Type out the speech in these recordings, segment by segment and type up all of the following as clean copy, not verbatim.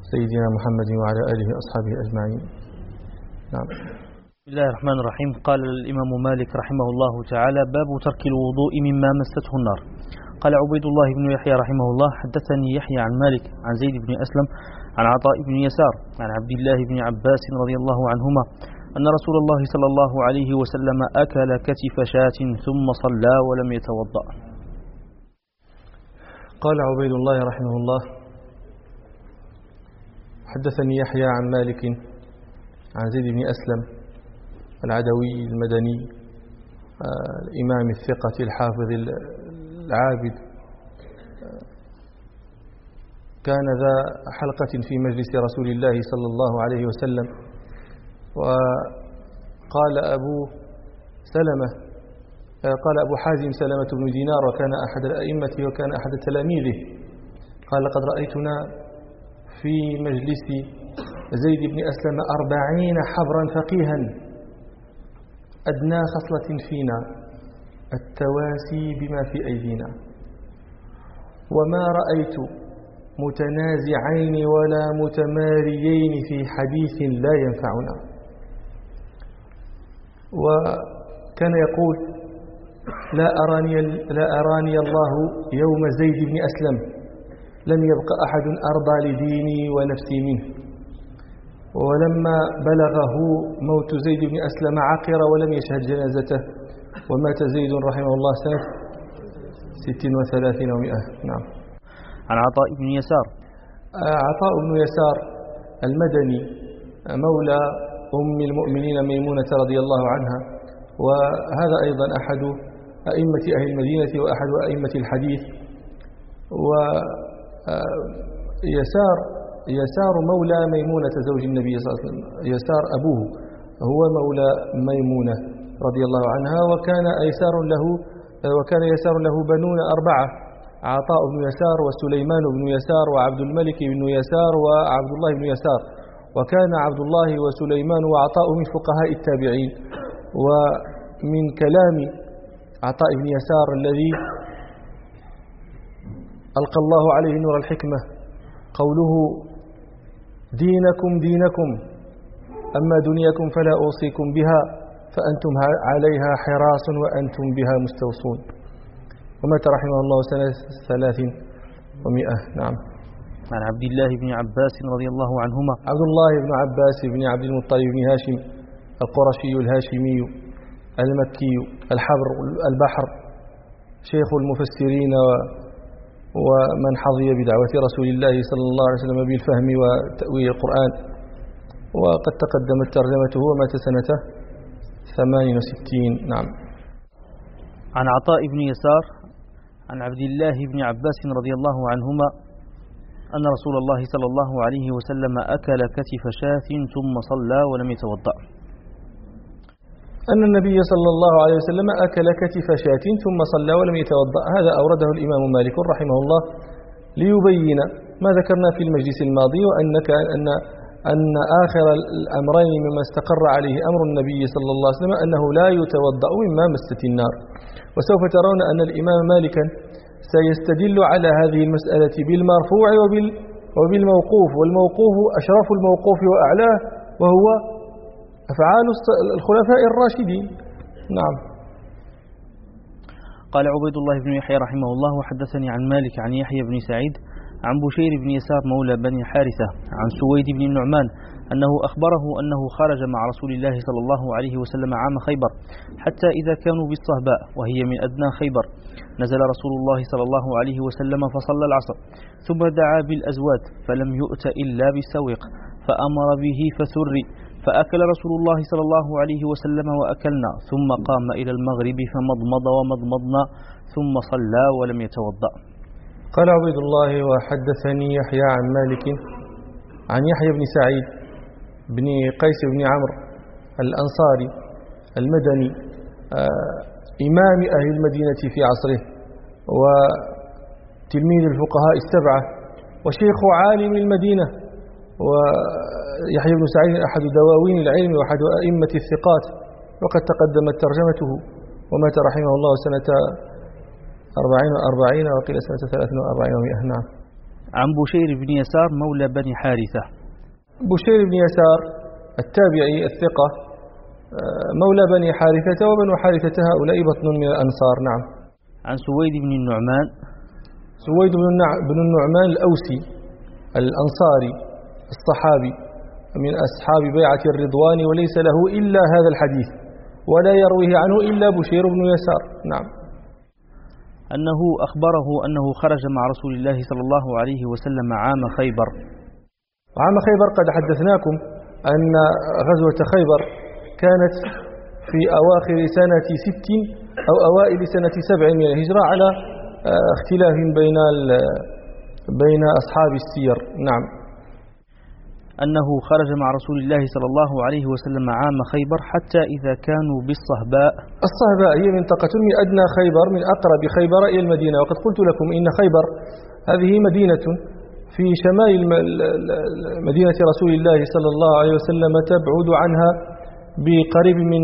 سيدنا محمد وعلى آله وأصحابه أجمعين. نعم. بسم الله الرحمن الرحيم. قال الإمام مالك رحمه الله تعالى: باب ترك الوضوء مما مسته النار. قال عبيد الله بن يحيى رحمه الله: حدثني يحيى عن مالك عن زيد بن أسلم عن عطاء بن يسار عن عبد الله بن عباس رضي الله عنهما أن رسول الله صلى الله عليه وسلم أكل كتف شاة ثم صلى ولم يتوضأ. قال عبيد الله رحمه الله: حدثني يحيى عن مالك عن زيد بن أسلم العدوي المدني الإمام الثقة الحافظ العابد، كان ذا حلقة في مجلس رسول الله صلى الله عليه وسلم. وقال أبو حازم سلمة بن دينار، وكان أحد الأئمة وكان أحد تلاميذه، قال: لقد رأيتنا في مجلس زيد بن أسلم 40 حبرا فقيها، أدنى خصلة فينا التواسي بما في أيدينا، وما رأيت متنازعين ولا متماريين في حديث لا ينفعنا. وكان يقول: لا أراني الله يوم زيد بن أسلم لم يبق أحد أرضى لديني ونفسي منه. ولما بلغه موت زيد بن أسلم عقر ولم يشهد جنازته، ومات زيد رحمه الله سنة 36 و100. نعم. عن عطاء بن يسار. عطاء بن يسار المدني مولى أم المؤمنين ميمونة رضي الله عنها، وهذا أيضا أحد أئمة أهل المدينة وأحد أئمة الحديث. ويسار مولى ميمونة زوج النبي صلى الله عليه وسلم، يسار أبوه هو مولى ميمونة رضي الله عنها، وكان يسار له بنون 4: عطاء بن يسار وسليمان بن يسار وعبد الملك بن يسار وعبد الله بن يسار. وكان عبد الله وسليمان وعطاء من فقهاء التابعين. ومن كلام عطاء بن يسار الذي ألقى الله عليه نور الحكمة قوله: دينكم دينكم، أما دنياكم فلا أوصيكم بها، فأنتم عليها حراس وأنتم بها مستوصون. ومات رحمه الله سنة 30 و100. نعم. عن عبد الله بن عباس رضي الله عنهما. عبد الله بن عباس بن عبد المطلب بن هاشم القرشي الهاشمي المكي الحبر البحر، شيخ المفسرين ومن حظي بدعوة رسول الله صلى الله عليه وسلم بالفهم وتأويل القرآن. وقد تقدمت ترجمته، ومات سنة 68. نعم. عن عطاء بن يسار عن عبد الله بن عباس رضي الله عنهما أن رسول الله صلى الله عليه وسلم أكل كتف شاة ثم صلى ولم يتوضأ. أن النبي صلى الله عليه وسلم أكل كتف شاة ثم صلى ولم يتوضأ. هذا أورده الإمام مالك رحمه الله ليبين ما ذكرنا في المجلس الماضي، أن آخر الأمرين مما استقر عليه أمر النبي صلى الله عليه وسلم أنه لا يتوضأ مما مست النار. وسوف ترون أن الإمام مالكا سيستدل على هذه المسألة بالمرفوع وبالموقوف، والموقوف أشرف الموقوف وأعلاه، وهو أفعال الخلفاء الراشدين. نعم. قال عبيد الله بن يحيى رحمه الله: وحدثني عن مالك عن يحيى بن سعيد عن بشير بن يسار مولى بني حارثة عن سويد بن النعمان أنه أخبره أنه خرج مع رسول الله صلى الله عليه وسلم عام خيبر، حتى إذا كانوا بالصهباء وهي من أدنى خيبر نزل رسول الله صلى الله عليه وسلم فصلى العصر، ثم دعا بالأزواد فلم يؤت إلا بالسويق، فأمر به فثري، فأكل رسول الله صلى الله عليه وسلم وأكلنا، ثم قام إلى المغرب فمضمض ومضمضنا، ثم صلى ولم يتوضأ. قال عبيد الله: وحدثني يحيى عن مالك عن يحيى بن سعيد بن قيس بن عمرو الأنصاري المدني، إمام أهل المدينة في عصره، وتلميذ الفقهاء السبعة، وشيخ عالم المدينة. ويحيى بن سعيد أحد دواوين العلم وأحد أئمة الثقات، وقد تقدمت ترجمته، ومات رحمه الله سنة 40 وقيل سنة 43 و100. نعم. عن بشير بن يسار مولى بني حارثة. بشير بن يسار التابعي الثقة مولى بني حارثة، وبنو حارثة هؤلاء بطن من الأنصار. نعم. عن سويد بن النعمان. سويد بن النعمان الأوسي الأنصاري الصحابي من أصحاب بيعة الرضوان، وليس له إلا هذا الحديث ولا يرويه عنه إلا بشير بن يسار. نعم. أنه أخبره أنه خرج مع رسول الله صلى الله عليه وسلم عام خيبر. عام خيبر قد حدثناكم أن غزوة خيبر كانت في أواخر سنة 6 أو أوائل سنة 7 من الهجرة، على اختلاف بين أصحاب السير. نعم. أنه خرج مع رسول الله صلى الله عليه وسلم عام خيبر حتى إذا كانوا بالصهباء. الصهباء هي منطقة من أدنى خيبر، من أقرب خيبر إلى المدينة، وقد قلت لكم إن خيبر هذه مدينة في شمال مدينة رسول الله صلى الله عليه وسلم، تبعد عنها بقريب من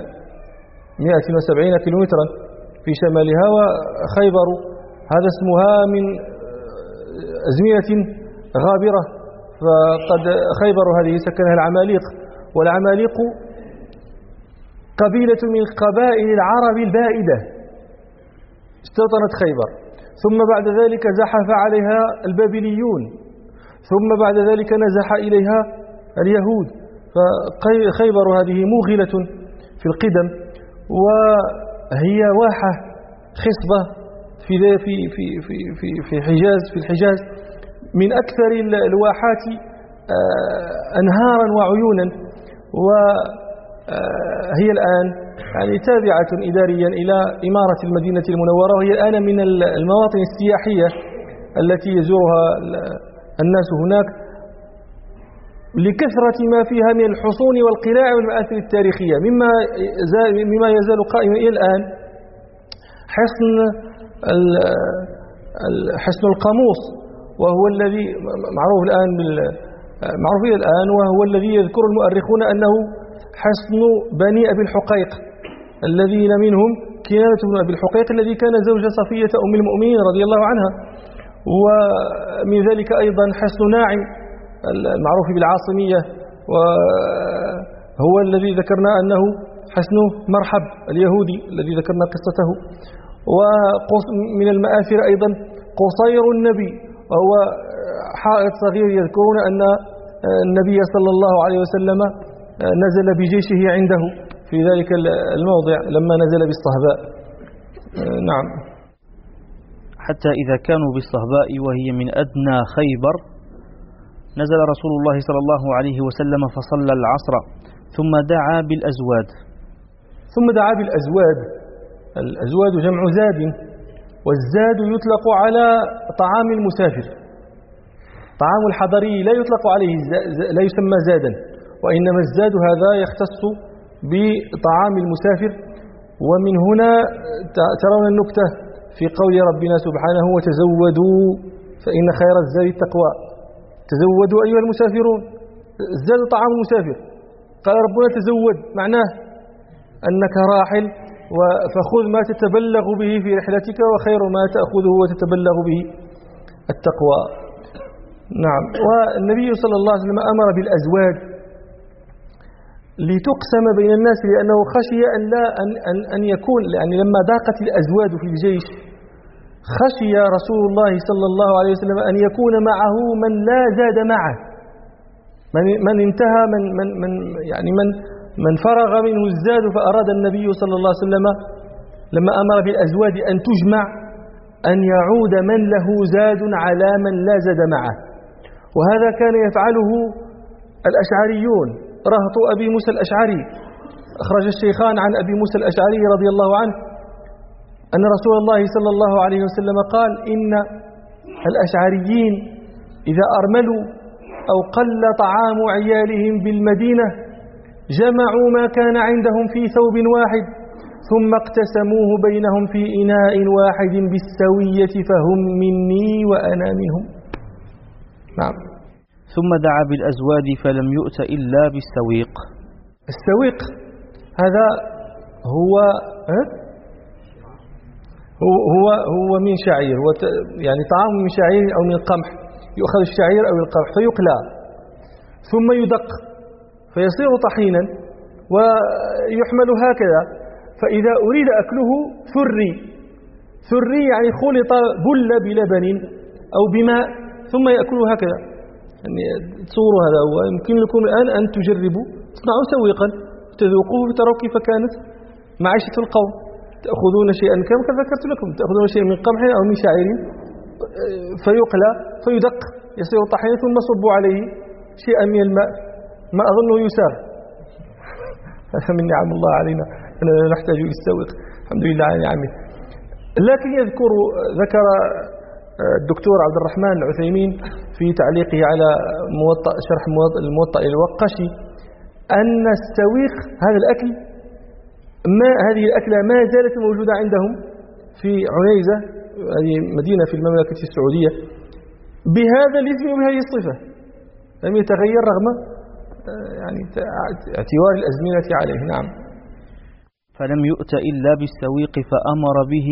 170 كيلومترا في شمالها. وخيبر هذا اسمها من أزمنة غابرة، فقد خيبر هذه سكنها العماليق، والعماليق قبيلة من قبائل العرب البائدة استوطنت خيبر، ثم بعد ذلك زحف عليها البابليون، ثم بعد ذلك نزح إليها اليهود. فخيبر هذه موغلة في القدم، وهي واحة خصبة في الحجاز من أكثر الواحات أنهارا وعيونا، وهي الآن يعني تابعة إداريا إلى إمارة المدينة المنورة، وهي الآن من المواطن السياحية التي يزورها الناس هناك لكثرة ما فيها من الحصون والقلاع والمآثر التاريخية. مما يزال قائما إلى الآن حصن القاموس، وهو الذي معروف إلى الآن، وهو الذي يذكر المؤرخون أنه حصن بني أبي الحقيق، الذين منهم كنانة بن أبي الحقيق الذي كان زوج صفية أم المؤمنين رضي الله عنها. ومن ذلك أيضا حصن ناعم المعروف بالعاصمية، وهو الذي ذكرنا أنه حصن مرحب اليهودي الذي ذكرنا قصته. ومن المآثر أيضا قصير النبي، وهو حائط صغير يذكرون أن النبي صلى الله عليه وسلم نزل بجيشه عنده في ذلك الموضع لما نزل بالصهباء. نعم. حتى إذا كانوا بالصهباء وهي من أدنى خيبر نزل رسول الله صلى الله عليه وسلم فصلى العصر ثم دعا بالأزواد. الأزواد جمع زاد، والزاد يطلق على طعام المسافر. طعام الحضري لا يطلق عليه لا يسمى زادا، وإنما الزاد هذا يختص بطعام المسافر. ومن هنا ترون النكتة في قول ربنا سبحانه: وتزودوا فإن خير الزاد التقوى. تزودوا أيها المسافرون، الزاد طعام المسافر. قال ربنا تزود، معناه أنك راحل فخذ ما تتبلغ به في رحلتك، وخير ما تأخذه وتتبلغ به التقوى. نعم. والنبي صلى الله عليه وسلم أمر بالأزواج لتقسم بين الناس، لأنه خشي أن يكون، يعني لما ضاقت الأزواد في الجيش خشي رسول الله صلى الله عليه وسلم أن يكون معه من لا زاد معه، من انتهى من فرغ منه الزاد. فأراد النبي صلى الله عليه وسلم لما أمر بالأزواج أن تجمع أن يعود من له زاد على من لا زاد معه. وهذا كان يفعله الأشعريون، رهط أبي موسى الأشعري. أخرج الشيخان عن أبي موسى الأشعري رضي الله عنه أن رسول الله صلى الله عليه وسلم قال: إن الأشعريين إذا أرملوا أو قل طعام عيالهم بالمدينة جمعوا ما كان عندهم في ثوب واحد ثم اقتسموه بينهم في إناء واحد بالسوية، فهم مني وأنا منهم. نعم. ثم دعا بالأزواد فلم يؤت إلا بالسويق. السويق هذا هو من شعير، يعني طعام من شعير أو من قمح، يؤخذ الشعير أو القمح فيقلى ثم يدق فيصير طحينا ويحمل هكذا، فإذا أريد أكله ثري يعني خلط بل بلبن أو بماء ثم يأكله هكذا. يعني تصوروا هذا هو. يمكن لكم الآن أن تجربوا، تصنعوا سويقا تذوقوه فتروا كيف كانت معيشة القوم. تأخذون شيئا كما ذكرت لكم، تأخذون شيئا من قمح أو من شعير فيقلى فيدق يصير طحينا ثم صبوا عليه شيئا من الماء، ما أظنه يسار. هذا من نعم الله علينا أننا نحتاج للسويق، الحمد لله على نعمه. لكن ذكر الدكتور عبد الرحمن العثيمين في تعليقه على شرح الموطأ للوقشي أن السويق هذا الأكل هذه الأكلة ما زالت موجودة عندهم في عنيزة، هذه مدينة في المملكة السعودية، بهذا الاسم وبهذه الصفة لم يتغير رغم يعني اعتبار الأزمنة عليه. نعم. فلم يؤت إلا بالسويق فأمر به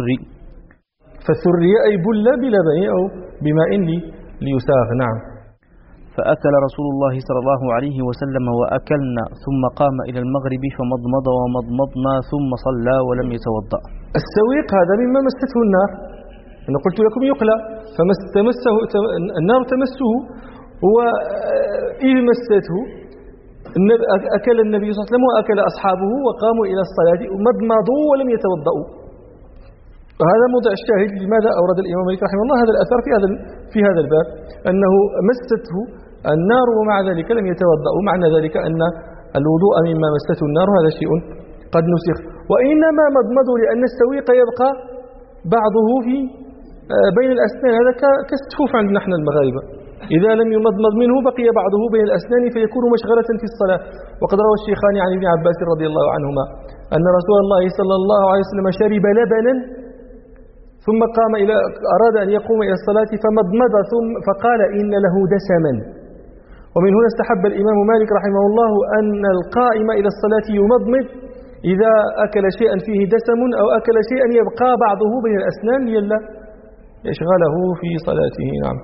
فثري أي بل بلبن أو بماء ليساغ. نعم. فأكل رسول الله صلى الله عليه وسلم وأكلنا ثم قام إلى المغرب فمضمض ومضمضنا ثم صلى ولم يتوضأ. السويق هذا مما مسته النار، أنا قلت لكم يقلى فتمسه النار تمسه، وإذ مسته أكل النبي صلى الله عليه وسلم وأكل أصحابه وقاموا إلى الصلاة ومضمضوا ولم يتوضأوا. وهذا موضع الشاهد لماذا أورد الإمام مالك رحمه الله هذا الأثر في هذا الباب، أنه مسته النار ومع ذلك لم يتوضأوا. معنى ذلك أن الوضوء مما مسته النار هذا شيء قد نسخ. وإنما مضمضوا لأن السويق يبقى بعضه في بين الأسنان، هذا كالسحوف عندنا نحن المغاربة، إذا لم يمضمض منه بقي بعضه بين الأسنان فيكون مشغلة في الصلاة. وقد روى الشيخان عن ابن عباس رضي الله عنهما أن رسول الله صلى الله عليه وسلم شرب لبنا ثم أراد أن يقوم إلى الصلاة فمضمض فقال إن له دسما. ومن هنا استحب الإمام مالك رحمه الله أن القائم إلى الصلاة يمضمض إذا أكل شيئا فيه دسم أو أكل شيئا يبقى بعضه بين الأسنان لئلا يشغله في صلاته. نعم.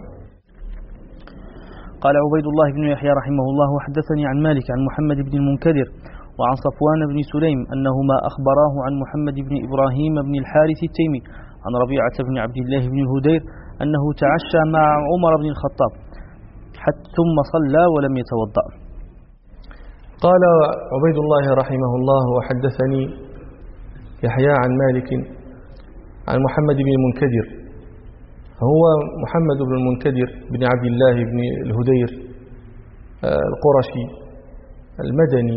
قال عبيد الله بن يحيى رحمه الله وحدثني عن مالك عن محمد بن المنكدر وعن صفوان بن سليم أنهما أخبراه عن محمد بن إبراهيم بن الحارث التيمي عن ربيعة بن عبد الله بن الهدير أنه تعشى مع عمر بن الخطاب ثم صلى ولم يتوضأ. قال عبيد الله رحمه الله وحدثني يحيى عن مالك عن محمد بن المنكدر، هو محمد بن المنكدر بن عبد الله بن الهدير القرشي المدني،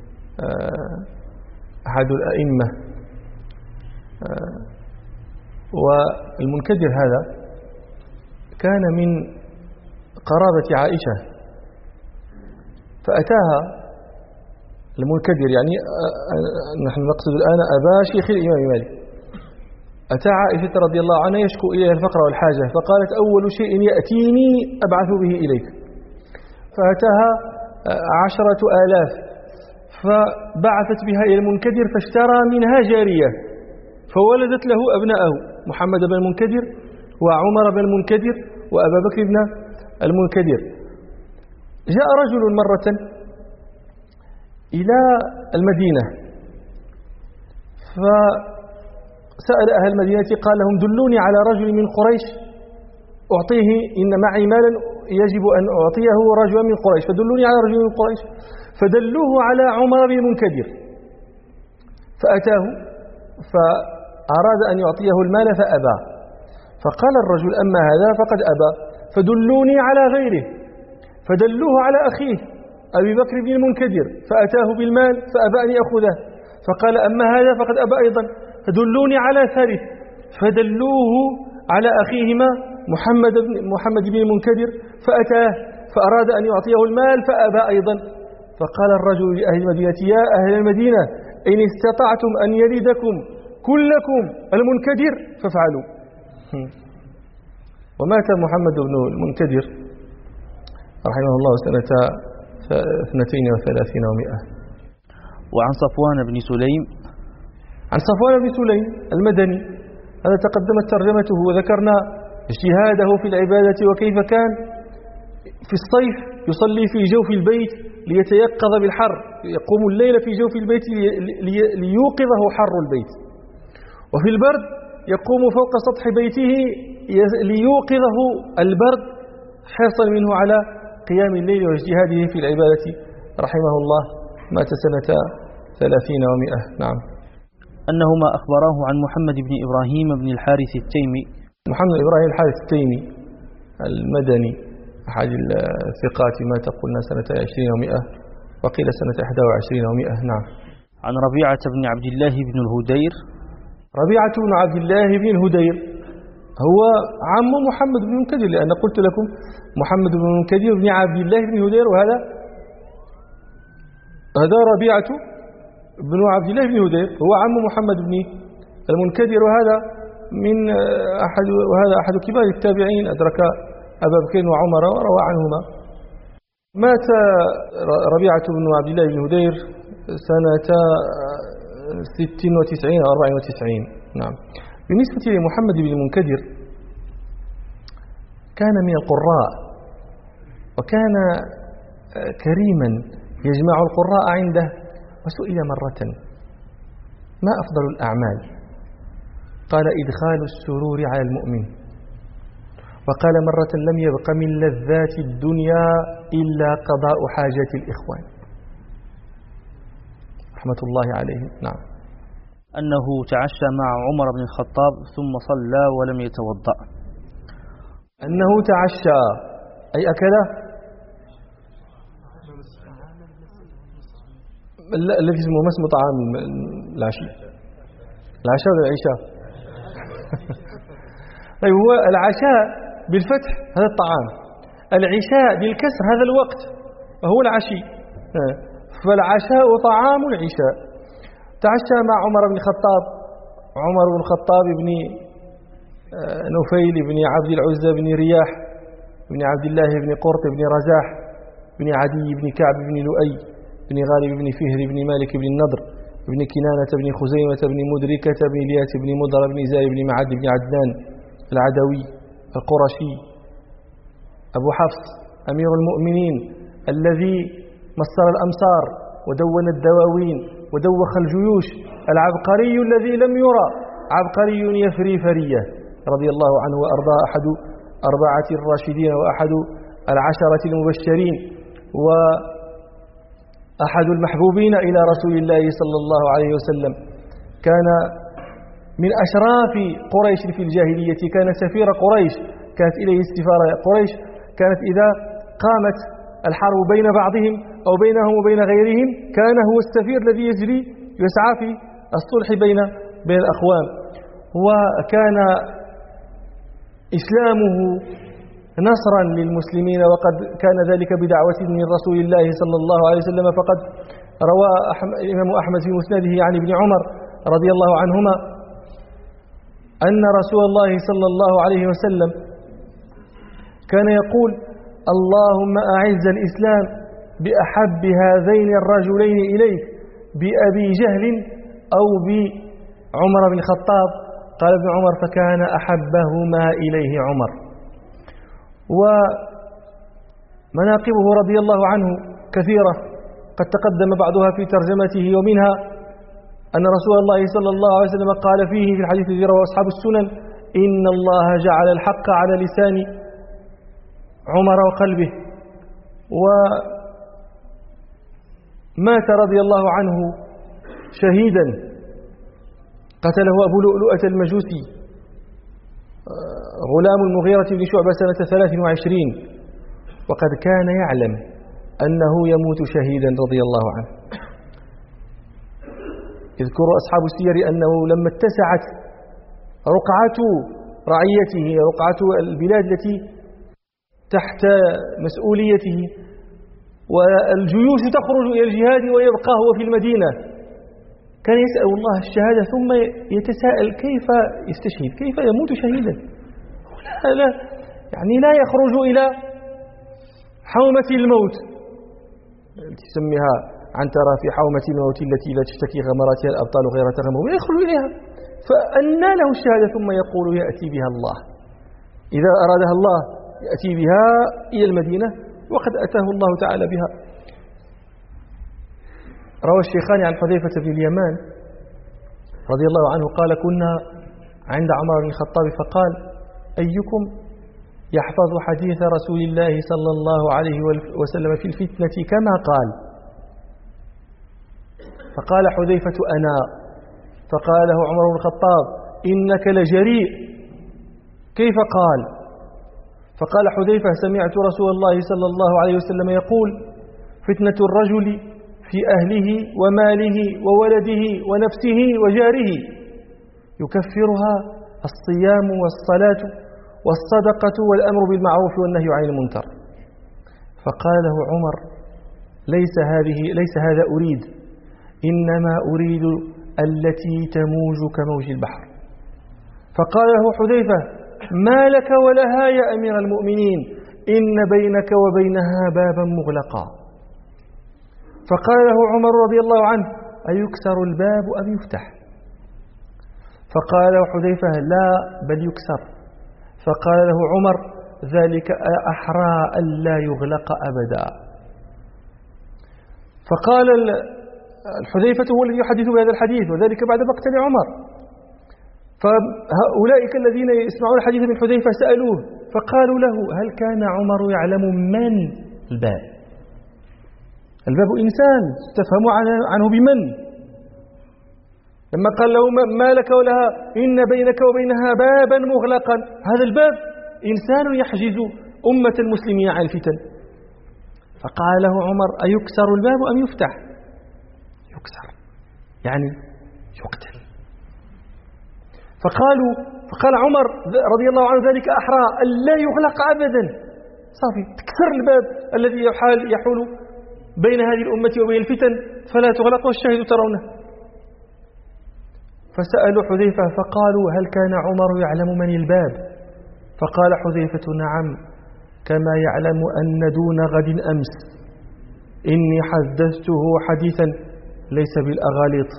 أحد الأئمة. والمنكدر هذا كان من قرابة عائشة، فأتاها المنكدر يعني نحن نقصد الآن أبا شيخ الإمام مالك، أتى عائشة رضي الله عنها يشكو إليها الفقر والحاجة، فقالت أول شيء يأتيني أبعث به إليك، فأتاها 10,000 فبعثت بها إلى المنكدر فاشترى منها جارية فولدت له أبناءه محمد بن المنكدر وعمر بن المنكدر وأبا بكر بن المنكدر. جاء رجل مرة إلى المدينة فسأل أهل المدينة قال لهم دلوني على رجل من قريش أعطيه، إن معي مالا يجب أن أعطيه رجلا من قريش، فدلوني على رجل من قريش، فدلوه على عمر بن المنكدر فأتاه فأراد أن يعطيه المال فأبى، فقال الرجل أما هذا فقد أبى، فدلوني على غيره، فدلوه على أخيه أبي بكر بن المنكدر فأتاه بالمال فأبى أن يأخذه، فقال أما هذا فقد أبى أيضا، فدلوني على ثالث، فدلوه على أخيهما محمد بن المنكدر فأتاه فأراد أن يعطيه المال فأبى أيضا، فقال الرجل لأهل المدينة يا أهل المدينة إن استطعتم أن يلدكم كلكم المنكدر فافعلوا. ومات محمد بن المنكدر رحمه الله سنة 32 و100. وعن صفوان بن سليم، عن صفوان بن سليم المدني، هذا تقدمت ترجمته وذكرنا اجتهاده في العبادة وكيف كان في الصيف يصلي في جوف البيت ليتيقظ بالحر، يقوم الليل في جوف البيت ليوقظه حر البيت، وفي البرد يقوم فوق سطح بيته ليوقظه البرد حرصا منه على قيام الليل واجتهاده في العبادة رحمه الله. مات سنة 30 و100. نعم. أنهما أخبراه عن محمد بن إبراهيم بن الحارث التيمي. محمد بن إبراهيم الحارث التيمي المدني أحد الثقات، مات قلنا سنة 20 و100 وقيل سنة 21 و100. نعم. عن ربيعة بن عبد الله بن الهدير. ربيعة بن عبد الله بن الهدير هو عم محمد بن المنكدر، لأن قلت لكم محمد بن المنكدر بن عبد الله بن الهدير، وهذا ربيعة بن عبد الله بن الهدير هو عم محمد بن المنكدر، وهذا أحد كبار التابعين، أدرك أبا بكر وعمر وروى عنهما. مات ربيعة بن عبد الله بن الهدير سنة 96 أو 94. نعم. بالنسبة لمحمد بن المنكدر كان من القراء، وكان كريما يجمع القراء عنده، وسئل مرة ما أفضل الأعمال؟ قال إدخال السرور على المؤمن. وقال مرة لم يبق من لذات الدنيا إلا قضاء حاجات الإخوان، رحمة الله عليه. نعم. أنه تعشى مع عمر بن الخطاب ثم صلى ولم يتوضأ. أنه تعشى أي أكل الذي اسمه ما اسمه طعام العشاء ولا العشاء؟ طيب، هو العشاء بالفتح هذا الطعام، العشاء بالكسر هذا الوقت وهو العشي، فالعشاء طعام العشاء. تعشى مع عمر بن الخطاب، عمر بن الخطاب بن نفيل بن عبد العزى بن رياح بن عبد الله بن قرط بن رزاح بن عدي بن كعب بن لؤي بن غالب بن فهر بن مالك بن النضر بن كنانة بن خزيمة بن مدركة بن ليات بن مضر بن زاي بن معد بن عدنان العدوي القرشي أبو حفص أمير المؤمنين الذي مصر الأمصار ودون الدواوين ودوخ الجيوش، العبقري الذي لم يرى عبقري يفري فرية، رضي الله عنه وأرضاه، أحد 4 الراشدين وأحد 10 المبشرين وأحد المحبوبين إلى رسول الله صلى الله عليه وسلم. كان من أشراف قريش في الجاهلية، كان سفير قريش، كانت إليه السفارة قريش، كانت إذا قامت الحرب بين بعضهم أو بينهم وبين غيرهم كان هو السفير الذي يجري يسعى في الصلح بين الأخوان. وكان إسلامه نصرا للمسلمين، وقد كان ذلك بدعوة من رسول الله صلى الله عليه وسلم. فقد روى الإمام أحمد في مسنده عن ابن عمر رضي الله عنهما أن رسول الله صلى الله عليه وسلم كان يقول: اللهم أعز الإسلام بأحب هذين الرجلين إليك، بأبي جهل أو بعمر بن الخطاب. قال ابن عمر: فكان أحبهما إليه عمر. ومناقبه رضي الله عنه كثيرة قد تقدم بعضها في ترجمته، ومنها أن رسول الله صلى الله عليه وسلم قال فيه في الحديث الذي رواه أصحاب السنن: إن الله جعل الحق على لسان عمر وقلبه. ومات رضي الله عنه شهيدا، قتله أبو لؤلؤة المجوسي غلام المغيرة بن شعبة سنة 23، وقد كان يعلم أنه يموت شهيدا رضي الله عنه. يذكر أصحاب السير أنه لما اتسعت رقعة رعيته، رقعة البلاد التي تحت مسؤوليته، والجيوش تخرج إلى الجهاد ويبقى هو في المدينة، كان يسأل الله الشهادة ثم يتساءل كيف يستشهد، كيف يموت شهيدا. لا يخرج إلى حومة الموت تسميها عنترة، في حومة الموت التي لا تشتكي غمراتها الأبطال غير تغمر، يخرج إليها، فأنى له الشهادة ثم يقول: يأتي بها الله. إذا أرادها الله يأتي بها إلى المدينة، وقد أتاه الله تعالى بها. روى الشيخان عن حذيفة بن اليمان رضي الله عنه قال: كنا عند عمر بن الخطاب فقال: أيكم يحفظ حديث رسول الله صلى الله عليه وسلم في الفتنة كما قال؟ فقال حذيفة: أنا. فقال له عمر بن الخطاب: إنك لجريء. كيف قال؟ فقال حذيفة: سمعت رسول الله صلى الله عليه وسلم يقول: فتنة الرجل في أهله وماله وولده ونفسه وجاره يكفرها الصيام والصلاة والصدقة والأمر بالمعروف والنهي عن المنكر. فقال له عمر: ليس هذا أريد، إنما أريد التي تموج كموج البحر. فقال له حذيفة: ما لك ولها يا أمير المؤمنين؟ إن بينك وبينها بابا مغلقا. فقال له عمر رضي الله عنه: أيكسر الباب أم يفتح؟ فقال له حذيفة: لا، بل يكسر. فقال له عمر: ذلك أحرى ألا يغلق أبدا. فقال الحذيفة هو الذي يحدث بهذا الحديث، وذلك بعد مقتل عمر. فأولئك الذين يسمعون الحديث من حذيفة سألوه فقالوا له: هل كان عمر يعلم من الباب؟ الباب إنسان، تفهم عنه بمن؟ لما قال له: ما لك ولها؟ إن بينك وبينها بابا مغلقا. هذا الباب إنسان يحجز أمة المسلمين عن الفتن. فقال له عمر: أيكسر الباب أم يفتح؟ يكسر، يعني يقتل. فقال عمر رضي الله عنه: ذلك أحرى ألا يغلق أبدا. صافي، تكسر الباب الذي يحول بين هذه الأمة وبين الفتن فلا تغلق، والشاهد ترونه. فسألوا حذيفة فقالوا: هل كان عمر يعلم من الباب؟ فقال حذيفة: نعم، كما يعلم أن دون غد أمس إني حدثته حديثا ليس بالأغاليط.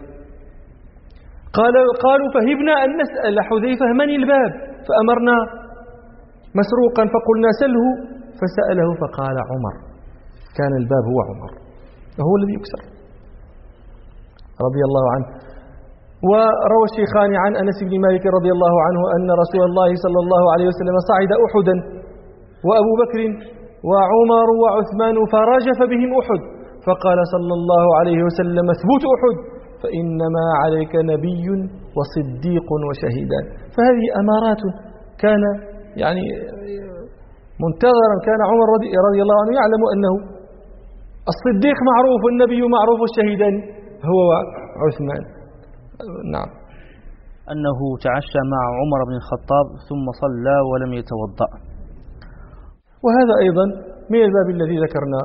قالوا: فهبنا أن نسأل حذيفة من الباب، فأمرنا مسروقا فقلنا: سله. فسأله فقال: عمر. كان الباب هو عمر، وهو الذي يكسر رضي الله عنه. وروى الشيخان عن أنس بن مالك رضي الله عنه أن رسول الله صلى الله عليه وسلم صعد أحدا وأبو بكر وعمر وعثمان فرجف بهم أحد، فقال صلى الله عليه وسلم: اثبت أحد، فإنما عليك نبي وصديق وشهيدان. فهذه أمارات كان يعني منتظرا. كان عمر رضي الله عنه يعلم أنه الصديق معروف والنبي معروف والشهيدان هو عثمان. نعم. أنه تعشى مع عمر بن الخطاب ثم صلى ولم يتوضأ. وهذا أيضا من الباب الذي ذكرنا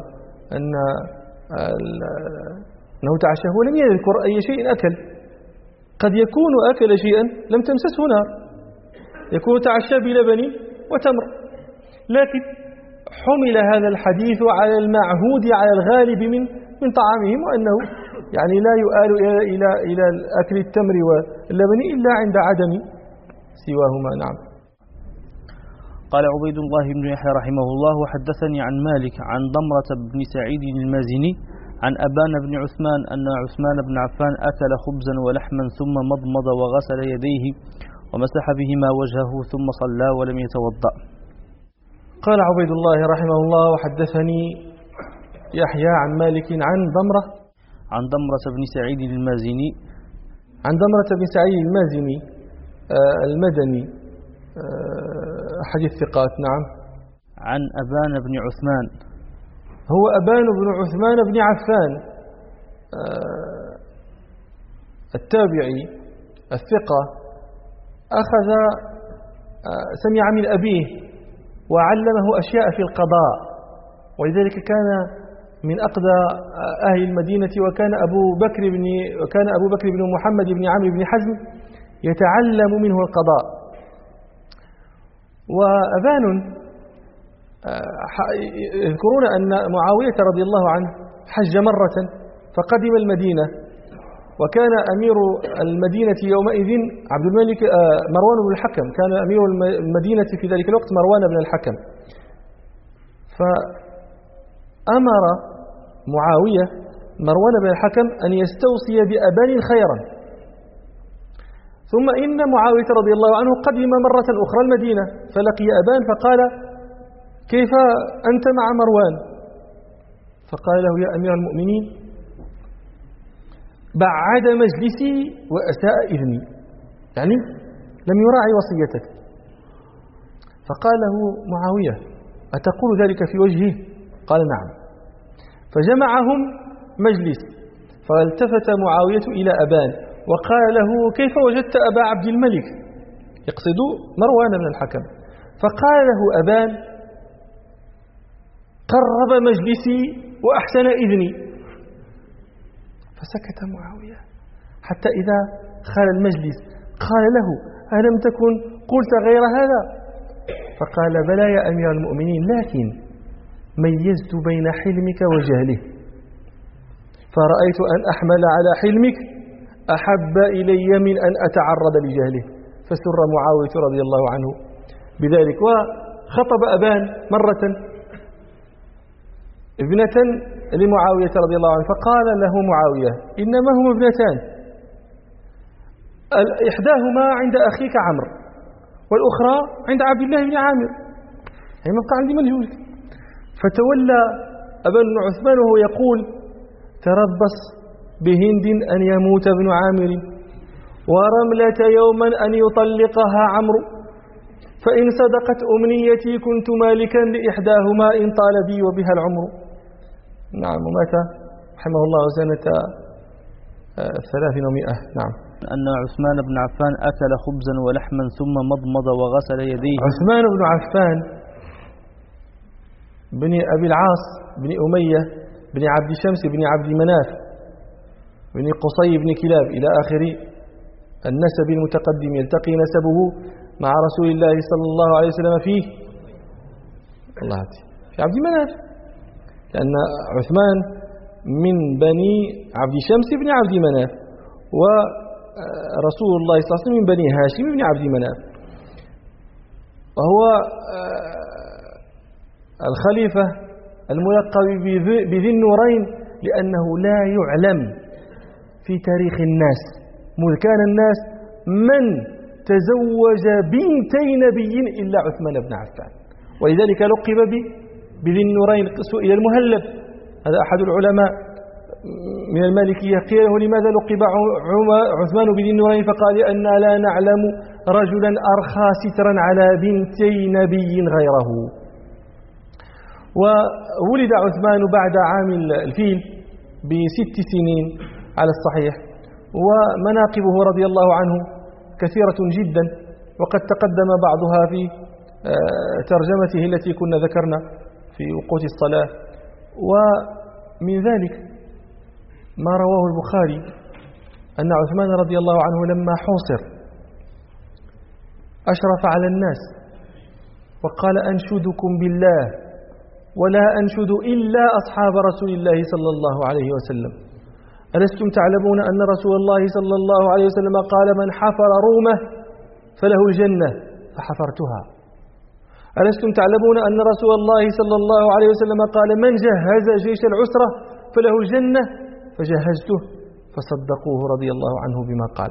أنه تعشى ولم يذكر أي شيء أكل. قد يكون أكل شيئا لم تمسسه نار، يكون تعشى بلبن وتمر، لكن حمل هذا الحديث على المعهود على الغالب من طعامهم، وأنه يعني لا يؤال إلى أكل التمر واللبن إلا عند عدم سواهما. نعم. قال عبيد الله بن يحيى رحمه الله: وحدثني عن مالك عن ضمرة بن سعيد المازني عن أبان بن عثمان أن عثمان بن عفان أكل خبزا ولحما ثم مضمض وغسل يديه ومسح بهما وجهه ثم صلى ولم يتوضأ. قال عبيد الله رحمه الله: وحدثني يحيى عن مالك عن ضمرة بن سعيد المازني عن ضمرة بن سعيد المازني المدني أحد الثقات. نعم. عن أبان بن عثمان، هو أبان بن عثمان بن عفان التابعي الثقة، أخذ سمع من أبيه وعلمه أشياء في القضاء، ولذلك كان من أقدى أهل المدينة. وكان أبو بكر بن محمد بن عمرو بن حزم يتعلم منه القضاء. وأبان يذكرون أن معاوية رضي الله عنه حج مرة فقدم المدينة وكان أمير المدينة يومئذ عبد الملك مروان بن الحكم، كان أمير المدينة في ذلك الوقت مروان بن الحكم. فأمر معاوية مروان بن الحكم أن يستوصي بأبان خيرا. ثم إن معاوية رضي الله عنه قدم مرة أخرى المدينة فلقي أبان فقال: كيف أنت مع مروان؟ فقال له: يا أمير المؤمنين، بعد مجلسي وأساء إذني، يعني لم يراعي وصيتك. فقال له معاوية: أتقول ذلك في وجهه؟ قال: نعم. فجمعهم مجلس، فالتفت معاوية إلى أبان وقال له: كيف وجدت أبا عبد الملك؟ يقصد مروان بن الحكم. فقال له أبان: قرب مجلسي وأحسن إذني. فسكت معاوية حتى إذا خال المجلس قال له: ألم تكن قلت غير هذا؟ فقال: بلى يا أمير المؤمنين، لكن ميزت بين حلمك وجهله، فرأيت أن أحمل على حلمك أحب إلي من أن أتعرض لجهله. فسر معاوية رضي الله عنه بذلك، وخطب أبان مرة ابنة لمعاوية رضي الله عنه، فقال له معاوية: إنما هما ابنتان، إحداهما عند أخيك عمرو والأخرى عند عبد الله بن عامر، يعني ما بقى عندي مجهول. فتولى أبان بن عثمان وهو يقول: تربص بهند أن يموت ابن عامر، ورملة يوما أن يطلقها عمرو، فإن صدقت أمنيتي كنت مالكا لإحداهما إن طال بي وبها العمر. نعم، ومات رحمه الله سنة 300. نعم. أن عثمان بن عفان أكل خبزا ولحما ثم مضمض وغسل يديه. عثمان بن عفان بن أبي العاص بن أمية بن عبد شمس بن عبد مناف بن قصي بن كلاب إلى آخر النسب المتقدم، يلتقي نسبه مع رسول الله صلى الله عليه وسلم في عبد مناف، لأن عثمان من بني عبد شمس بن عبد مناف، ورسول الله صلى الله عليه وسلم من بني هاشم بن عبد مناف، وهو الخليفة الملقب بذي النورين، لأنه لا يعلم في تاريخ الناس مذ كان الناس من تزوج بنتي نبي إلا عثمان بن عفان، ولذلك لقب بذي النورين. سئل المهلب، هذا أحد العلماء من المالكية، قيل له: لماذا لقب عثمان بذي النورين؟ فقال: لأن لا نعلم رجلا أرخى سترا على بنتي نبي غيره. وولد عثمان بعد عام الفيل ب6 سنين على الصحيح، ومناقبه رضي الله عنه كثيرة جدا، وقد تقدم بعضها في ترجمته التي كنا ذكرنا في وقوت الصلاة. ومن ذلك ما رواه البخاري أن عثمان رضي الله عنه لما حوصر أشرف على الناس وقال: أنشدكم بالله ولا أنشد إلا أصحاب رسول الله صلى الله عليه وسلم، ألستم تعلمون أن رسول الله صلى الله عليه وسلم قال: من حفر رومه فله الجنة فحفرتها. ألستم تعلمون أن رسول الله صلى الله عليه وسلم قال: من جهز جيش العسرة فله الجنة فجهزته، فصدقوه رضي الله عنه بما قال.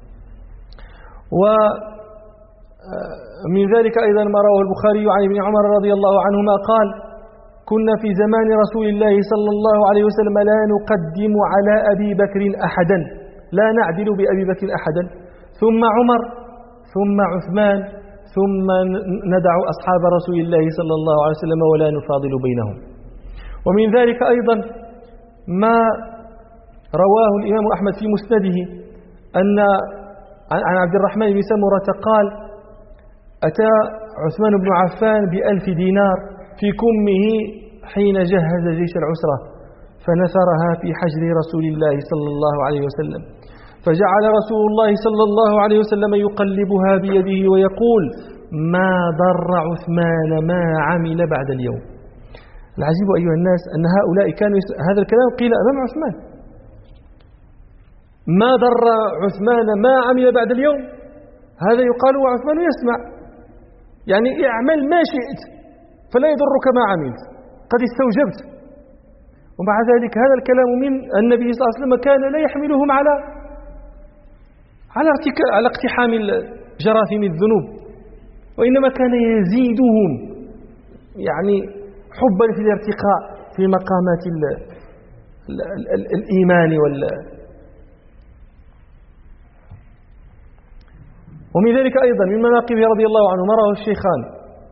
ومن ذلك أيضا ما رواه البخاري عن ابن عمر رضي الله عنهما قال: كنا في زمان رسول الله صلى الله عليه وسلم لا نقدم على أبي بكر أحدا، لا نعدل بأبي بكر أحدا، ثم عمر ثم عثمان، ثم ندع أصحاب رسول الله صلى الله عليه وسلم ولا نفاضل بينهم. ومن ذلك أيضا ما رواه الإمام أحمد في مسنده أن عن عبد الرحمن بن سمرة قال: أتى عثمان بن عفان ب1000 دينار في كمه حين جهز جيش العسرة، فنثرها في حجر رسول الله صلى الله عليه وسلم، فجعل رسول الله صلى الله عليه وسلم يقلبها بيده ويقول: ما ضر عثمان ما عمل بعد اليوم. العجيب أيها الناس أن هؤلاء كانوا هذا الكلام قيل أمام عثمان، ما ضر عثمان ما عمل بعد اليوم، هذا يقال وعثمان يسمع، يعني اعمل ما شئت فلا يضرك ما عملت، قد استوجبت. ومع ذلك هذا الكلام من النبي صلى الله عليه وسلم كان لا يحملهم على اقتحام جراثيم الذنوب، وإنما كان يزيدهم يعني حبا في الارتقاء في مقامات الإيمان ومن ذلك أيضا من مناقبه رضي الله عنه ما رواه الشيخان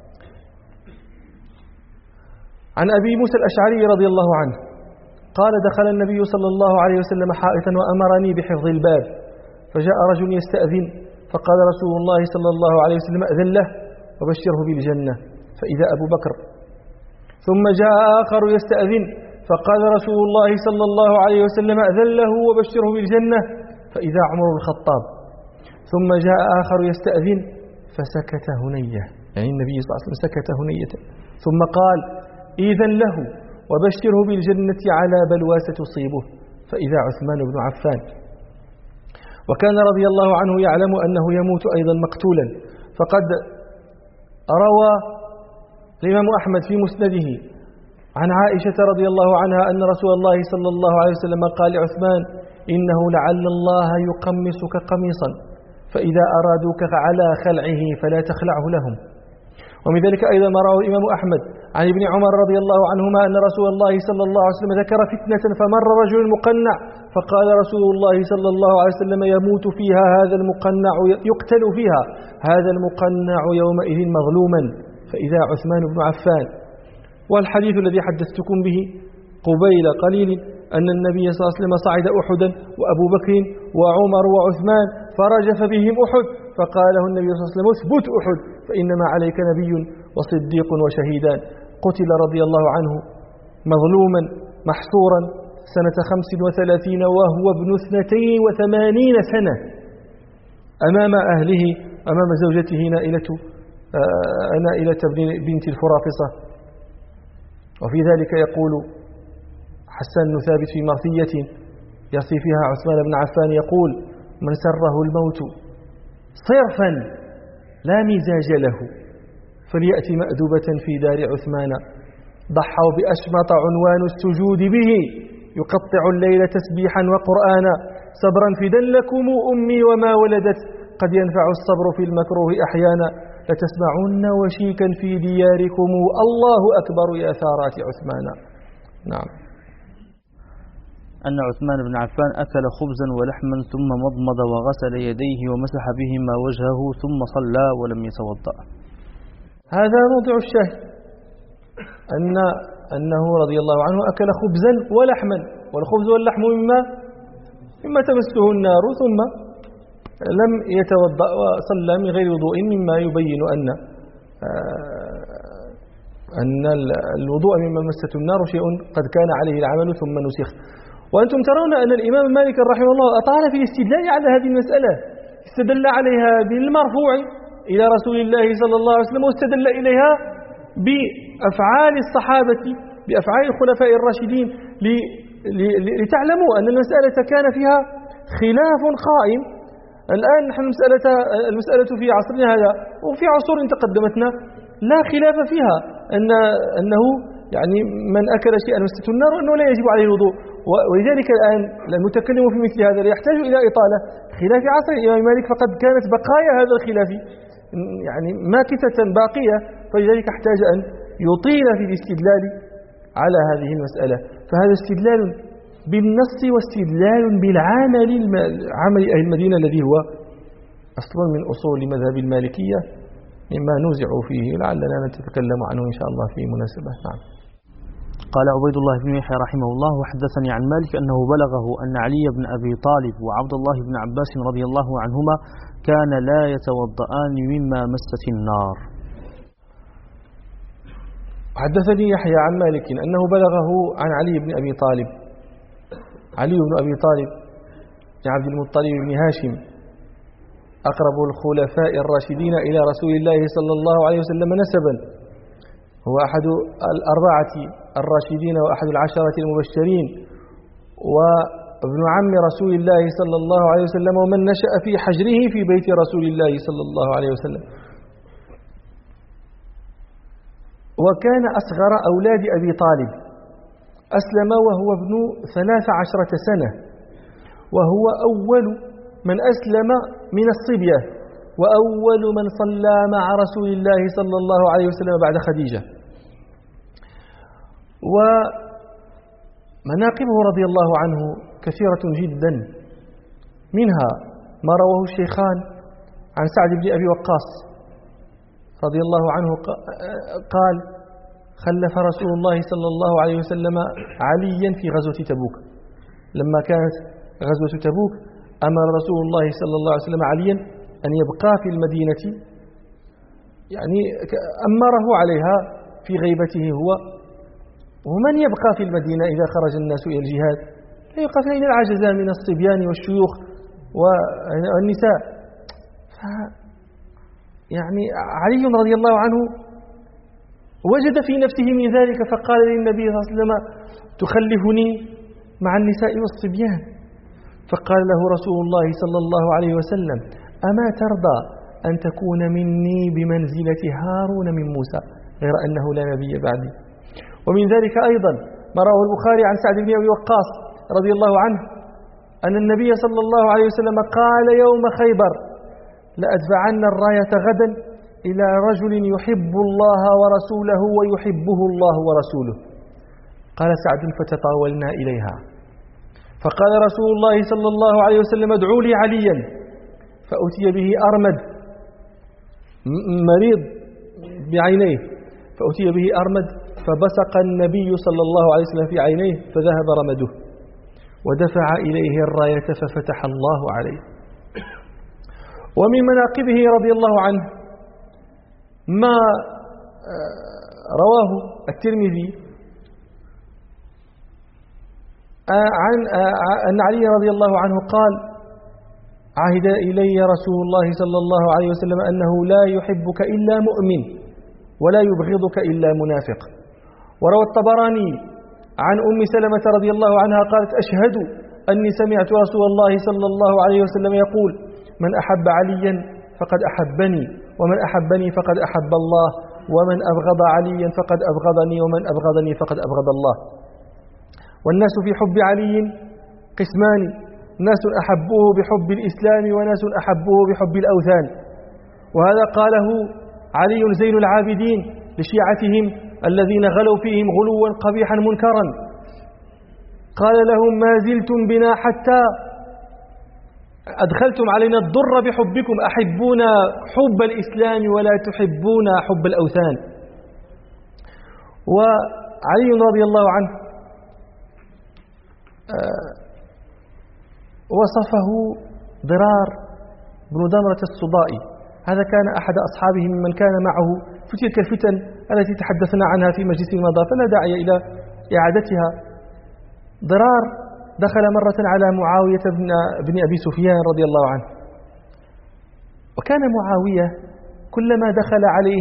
عن أبي موسى الأشعري رضي الله عنه قال: دخل النبي صلى الله عليه وسلم حائطا وأمرني بحفظ الباب، فجاء رجل يستأذن فقال رسول الله صلى الله عليه وسلم: أذن له وبشره بالجنة، فإذا أبو بكر. ثم جاء آخر يستأذن فقال رسول الله صلى الله عليه وسلم: أذن له وبشره بالجنة، فإذا عمر الخطاب. ثم جاء آخر يستأذن فسكت هنية، يعني النبي صلى الله عليه وسلم سكت هنية، ثم قال: إذن له وبشره بالجنة على بلوى ستصيبه، فإذا عثمان بن عفان. وكان رضي الله عنه يعلم أنه يموت أيضا مقتولا، فقد روى الإمام أحمد في مسنده عن عائشة رضي الله عنها أن رسول الله صلى الله عليه وسلم قال لعثمان: إنه لعل الله يقمصك قميصا، فإذا أرادوك على خلعه فلا تخلعه لهم. ومن ذلك أيضا ما رواه الإمام أحمد عن ابن عمر رضي الله عنهما أن رسول الله صلى الله عليه وسلم ذكر فتنة فمر رجل مقنع فقال رسول الله صلى الله عليه وسلم: يموت فيها هذا المقنع، يقتل فيها هذا المقنع يومئذ مظلوما، فإذا عثمان بن عفان. والحديث الذي حدثتكم به قبيل قليل أن النبي صلى الله عليه وسلم صعد أحدا وأبو بكر وعمر وعثمان فرجف بهم أحد، فقال له النبي صلى الله عليه وسلم: اثبت أحد فإنما عليك نبي وصديق وشهيدان. قتل رضي الله عنه مظلوما محصورا سنة 35 وهو ابن 82 سنة أمام أهله، أمام زوجته نائلة بنت الفرافصة. وفي ذلك يقول حسان بن ثابت في مرثية يصف فيها عثمان بن عفان يقول: من سره الموت صرفا لا مزاج له فليأتي مأدوبة في دار عثمان، ضحوا بأشمط عنوان السجود به، يقطع الليل تسبيحا وقرآنا، صبرا فدا لكم أمي وما ولدت، قد ينفع الصبر في المكروه أحيانا، لتسمعن وشيكا في دياركم، الله أكبر يا ثارات عثمان. نعم. أن عثمان بن عفان أكل خبزا ولحما ثم مضمض وغسل يديه ومسح بهما وجهه ثم صلى ولم يتوضأ. هذا موضع الشاهد أنه رضي الله عنه أكل خبزا ولحما، والخبز واللحم مما تمسه النار، ثم لم يتوضأ وصلى من غير وضوء، مما يبين أن الوضوء مما مسته النار شيء قد كان عليه العمل ثم نسخ. وأنتم ترون أن الإمام مالك رحمه الله أطال في الاستدلال على هذه المسألة، استدل عليها بالمرفوع إلى رسول الله صلى الله عليه وسلم، واستدل إليها بأفعال الصحابة، بأفعال الخلفاء الراشدين، لتعلموا أن المسألة كان فيها خلاف قائم. الآن نحن المسألة في عصرنا هذا وفي عصور تقدمتنا لا خلاف فيها أنه يعني من أكل شيئا مسته النار وأنه لا يجب عليه الوضوء. ولذلك الآن المتكلم في مثل هذا يحتاج إلى إطالة خلاف عصر الإمام مالك، فقد كانت بقايا هذا الخلاف يعني ماكثة باقية، فلذلك احتاج أن يطيل في الاستدلال على هذه المسألة. فهذا استدلال بالنص واستدلال بالعمل، عمل أهل المدينة الذي هو أصل من أصول مذهب المالكية، مما نوزع فيه لعلنا نتكلم عنه إن شاء الله في مناسبة. نعم. قال عبيد الله بن يحيى رحمه الله: وحدثني عن مالك أنه بلغه أن علي بن أبي طالب وعبد الله بن عباس رضي الله عنهما كان لا يتوضآن مما مست النار. حدثني يحيى عن مالك أنه بلغه عن علي بن أبي طالب. علي بن أبي طالب بن عبد المطلب بن هاشم أقرب الخلفاء الراشدين إلى رسول الله صلى الله عليه وسلم نسبا، هو أحد الأربعة الراشدين وأحد العشرة المبشرين، ابن عم رسول الله صلى الله عليه وسلم ومن نشأ في حجره في بيت رسول الله صلى الله عليه وسلم، وكان أصغر أولاد أبي طالب، أسلم وهو ابن 13 سنة، وهو أول من أسلم من الصبية، وأول من صلى مع رسول الله صلى الله عليه وسلم بعد خديجة. ومناقبه رضي الله عنه كثيرة جدا، منها ما رواه الشيخان عن سعد بن أبي وقاص رضي الله عنه قال: خلف رسول الله صلى الله عليه وسلم عليا في غزوة تبوك. لما كانت غزوة تبوك أمر رسول الله صلى الله عليه وسلم عليا أن يبقى في المدينة، يعني أمره عليها في غيبته هو. ومن يبقى في المدينة إذا خرج الناس إلى الجهاد؟ لا يبقى فيها إلا العجزة من الصبيان والشيوخ والنساء. يعني علي رضي الله عنه وجد في نفسه من ذلك، فقال للنبي صلى الله عليه وسلم: تخلفني مع النساء والصبيان؟ فقال له رسول الله صلى الله عليه وسلم: أما ترضى أن تكون مني بمنزلة هارون من موسى، غير أنه لا نبي بعدي. ومن ذلك أيضا ما رواه البخاري عن سعد بن أبي وقاص رضي الله عنه أن النبي صلى الله عليه وسلم قال يوم خيبر: لأدفعن الراية غدا إلى رجل يحب الله ورسوله ويحبه الله ورسوله. قال سعد: فتطاولنا إليها، فقال رسول الله صلى الله عليه وسلم: ادعوا لي عليا. فأتي به أرمد مريض بعينيه، فأتي به أرمد فبصق النبي صلى الله عليه وسلم في عينيه فذهب رمده، ودفع إليه الراية ففتح الله عليه. ومن مناقبه رضي الله عنه ما رواه الترمذي عن أن علي رضي الله عنه قال: عهد إلي رسول الله صلى الله عليه وسلم أنه لا يحبك إلا مؤمن ولا يبغضك إلا منافق. وروى الطبراني عن أم سلمة رضي الله عنها قالت: أشهد أني سمعت رسول الله صلى الله عليه وسلم يقول: من أحب عليا فقد أحبني، ومن أحبني فقد أحب الله، ومن أبغض عليا فقد أبغضني، ومن أبغضني فقد أبغض الله. والناس في حب علي قسمان: ناس أحبوه بحب الإسلام، وناس أحبوه بحب الأوثان. وهذا قاله علي زين العابدين لشيعتهم الذين غلوا فيهم غلوا قبيحا منكرا، قال لهم: ما زلتم بنا حتى أدخلتم علينا الضر بحبكم، أحبون حب الإسلام ولا تحبون حب الأوثان. وعلي رضي الله عنه وصفه ضرار بن دمرة الصدائي، هذا كان أحد أصحابه ممن كان معه في تلك الفتن التي تحدثنا عنها في مجلس مضى، فلا داعي إلى إعادتها. ضرار دخل مرة على معاوية بن أبي سفيان رضي الله عنه، وكان معاوية كلما دخل عليه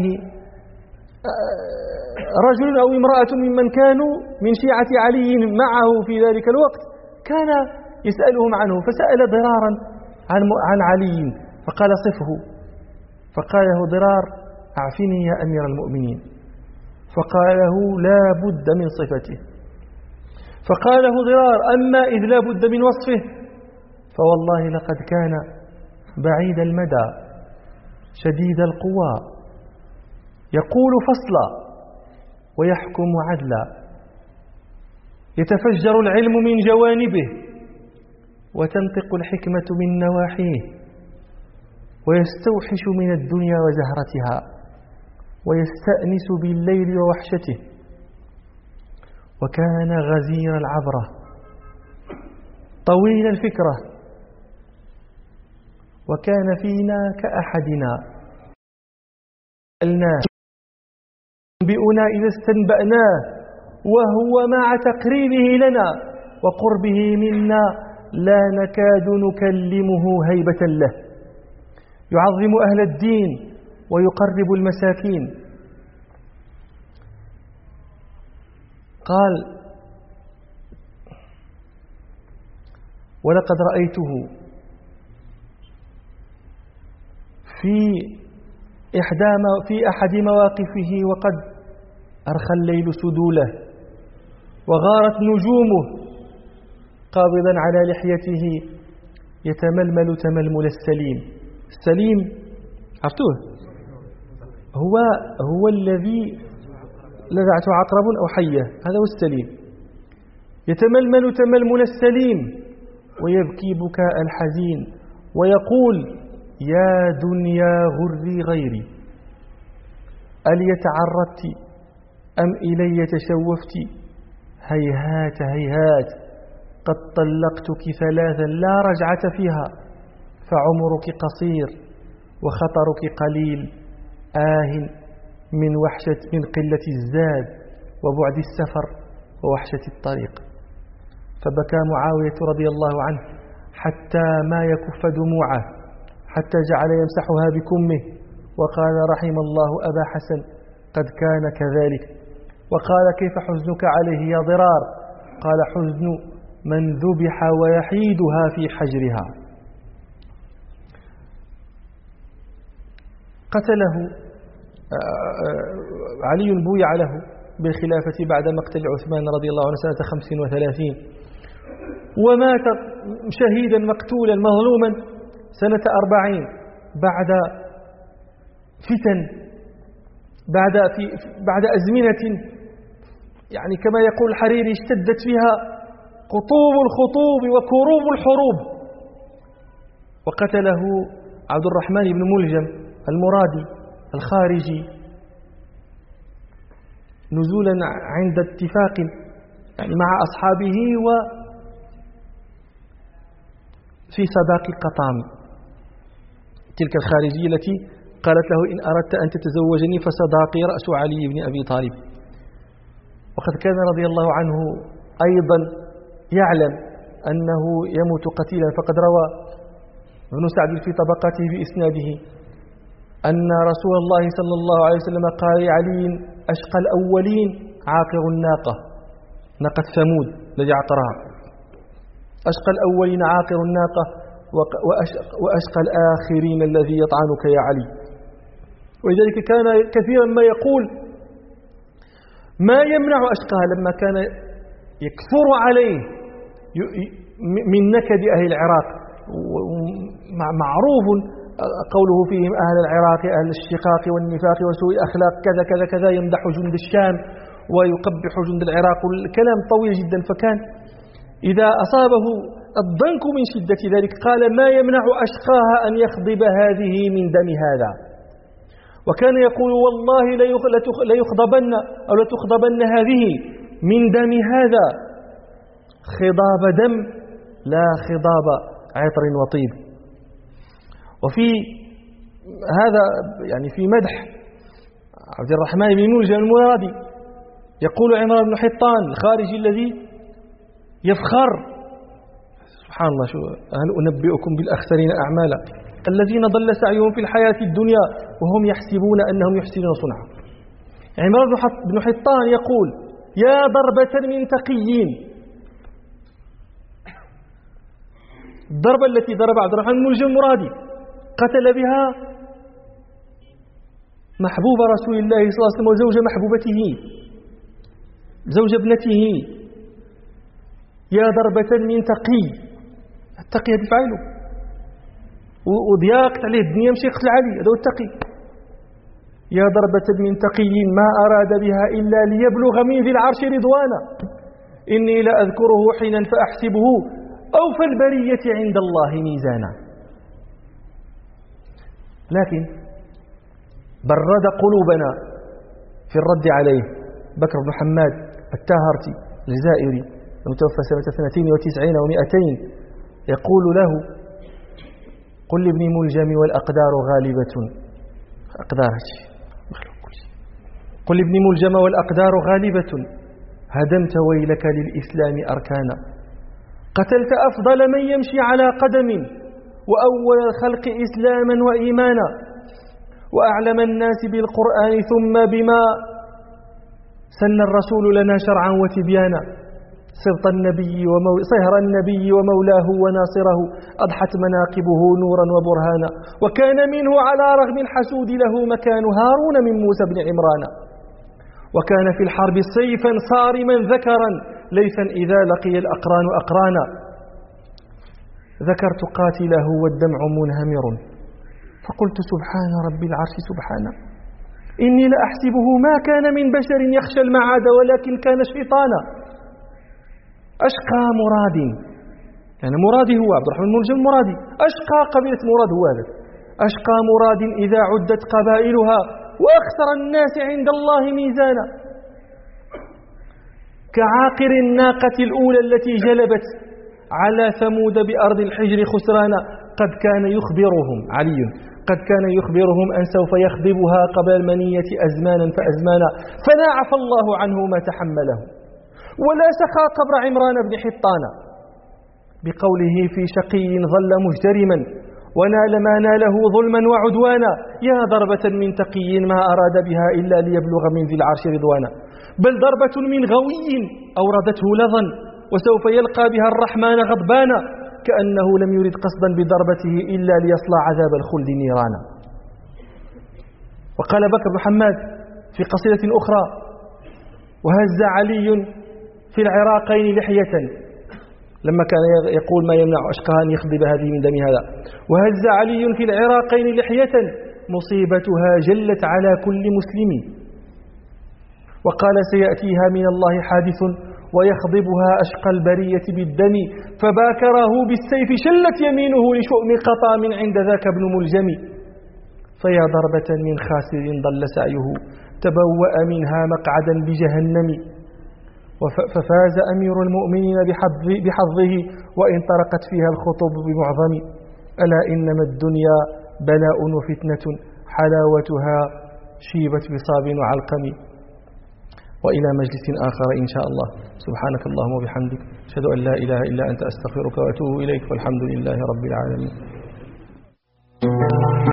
رجل أو امرأة ممن كانوا من شيعة علي معه في ذلك الوقت كان يسألهم عنه، فسأل ضرارا عن علي فقال: صفه. فقال له ضرار: أعفني يا أمير المؤمنين. فقال له: لا بد من صفته. فقال له ضرار: أما إذ لا بد من وصفه فوالله لقد كان بعيد المدى شديد القوى، يقول فصلا ويحكم عدلا، يتفجر العلم من جوانبه وتنطق الحكمة من نواحيه، ويستوحش من الدنيا وزهرتها، ويستأنس بالليل ووحشته، وكان غزير العبرة طويل الفكرة، وكان فينا كأحدنا ينبئنا إذا استنبأناه، وهو مع تقريبه لنا وقربه منا لا نكاد نكلمه هيبة له، يعظم أهل الدين ويقرب المساكين. قال: ولقد رأيته في أحد مواقفه وقد أرخى الليل سدوله وغارت نجومه قابضا على لحيته يتململ تململ السليم. السليم عرفتوه؟ هو الذي لدعته عقرب أو حية، هذا هو السليم. يتململ تململ السليم ويبكي بكاء الحزين ويقول: يا دنيا غري غيري، أليتعرضت أم إلي تشوفت؟ هيهات هيهات، قد طلقتك 3 لا رجعة فيها، فعمرك قصير وخطرك قليل، من قلة الزاد وبعد السفر ووحشة الطريق. فبكى معاوية رضي الله عنه حتى ما يكف دموعه، حتى جعل يمسحها بكمه وقال: رحم الله أبا حسن، قد كان كذلك. وقال: كيف حزنك عليه يا ضرار؟ قال: حزن من ذبح ويحيدها في حجرها. قتله علي بويع له بالخلافة بعد مقتل عثمان رضي الله عنه سنة 35، ومات شهيدا مقتولا مظلوما سنة 40 بعد فتن، بعد أزمنة يعني كما يقول الحريري اشتدت فيها قطوب الخطوب وكروب الحروب. وقتله عبد الرحمن بن ملجم المرادي الخارجي نزولا عند اتفاق يعني مع أصحابه وفي صداق القطام، تلك الخارجية التي قالت له: إن أردت أن تتزوجني فصداقي رأس علي بن أبي طالب. وقد كان رضي الله عنه أيضا يعلم أنه يموت قتيلا، فقد روى ابن سعد في طبقاته بإسناده أن رسول الله صلى الله عليه وسلم قال لعلي: أشقى الأولين عاقر الناقة، ناقة ثمود الذي عقرها، أشقى الأولين عاقر الناقة وأشقى الآخرين الذي يطعنك يا علي. ولذلك كان كثيرا ما يقول ما يمنع أشقاها لما كان يكثر عليه من نكد أهل العراق، معروف قوله فيهم أهل العراق أهل الشقاق والنفاق وسوء الأخلاق كذا كذا كذا، يمدح جند الشام ويقبح جند العراق، الكلام طويل جدا. فكان إذا أصابه الضنك من شدة ذلك قال: ما يمنع أشقاها أن يخضب هذه من دم هذا. وكان يقول: والله ليخضبن أو لتخضبن هذه من دم هذا، خضاب دم لا خضاب عطر وطيب. وفي هذا يعني في مدح عبد الرحمن بن ملجم المرادي يقول عمران بن حطان الخارجي الذي يفخر: سبحان الله، هل أنبئكم بالأخسرين أعمالا الذين ضل سعيهم في الحياة الدنيا وهم يحسبون أنهم يحسنون صنعا. عمران بن حطان يقول: يا ضربة من تقيين، الضربة التي ضرب عبد الرحمن بن ملجم المرادي قتل بها محبوب رسول الله صلى الله عليه وسلم وزوج محبوبته زوج ابنته. يا ضربة من تقي، التقي هذا فعله وضياقت عليه الدنيا مشي يقتل علي، هذا هو التقي. يا ضربة من تقي ما أراد بها إلا ليبلغ من ذي العرش رضوانا، إني لأذكره حينا فأحسبه أوفى البرية عند الله ميزانا. لكن برد قلوبنا في الرد عليه بكر بن حماد التاهرتي الجزائري المتوفى سنة 92 و200 يقول له: قل لابن ملجم والأقدار غالبة، أقدار قل لابن ملجم والأقدار غالبة، هدمت ويلك للإسلام أركانا، قتلت أفضل من يمشي على قدم وأول الخلق إسلاما وإيمانا، وأعلم الناس بالقرآن ثم بما سن الرسول لنا شرعا وتبيانا، صهر النبي ومولاه وناصره، أضحت مناقبه نورا وبرهانا، وكان منه على رغم الحسود له مكان هارون من موسى بن عمران، وكان في الحرب سيفا صارما ذكرا ليثا إذا لقي الأقران أقرانا. ذكرت قاتله والدمع منهمر، فقلت سبحان رب العرش سبحانه، إني لأحسبه ما كان من بشر يخشى المعاد ولكن كان شيطانا. أشقى مراد، يعني مرادي هو عبد الرحمن الملجم مرادي، أشقى قبيلة مراد هو هذا، أشقى مراد إذا عدت قبائلها وأخسر الناس عند الله ميزانا، كعاقر الناقة الأولى التي جلبت على ثمود بأرض الحجر خسرانا. قد كان يخبرهم علي، قد كان يخبرهم أن سوف يخضبها قبل المنية أزمانا فأزمانا، فلا عفى الله عنه ما تحمله، ولا سخى قبر عمران بن حطان بقوله في شقي ظل مجترما ونال ما ناله ظلما وعدوانا. يا ضربة من تقي ما أراد بها إلا ليبلغ من ذي العرش رضوانا، بل ضربة من غوي أوردته لظا وسوف يلقى بها الرحمن غضبانا، كأنه لم يرد قصدا بضربته إلا ليصلى عذاب الخلد نيرانا. وقال بكر بن حماد في قصيدة أخرى: وهز علي في العراقين لحية، لما كان يقول ما يمنع أشقاها أن يخضب هذه من دم هذا، وهز علي في العراقين لحية مصيبتها جلت على كل مسلم، وقال سيأتيها من الله حادث ويخضبها أشقى البرية بالدم، فباكره بالسيف شلت يمينه لشؤم قطع من عند ذاك ابن ملجم. فيا ضربة من خاسر ضل سعيه تبوأ منها مقعدا بجهنم، ففاز أمير المؤمنين بحظه وإن طرقت فيها الخطب بمعظم. ألا إنما الدنيا بلاء وفتنة حلاوتها شيبت بصاب وعلقم. وإلى مجلس آخر إن شاء الله. سبحانك اللهم وبحمدك، أشهد أن لا إله إلا أنت، أستغفرك وأتوب إليك، والحمد لله رب العالمين.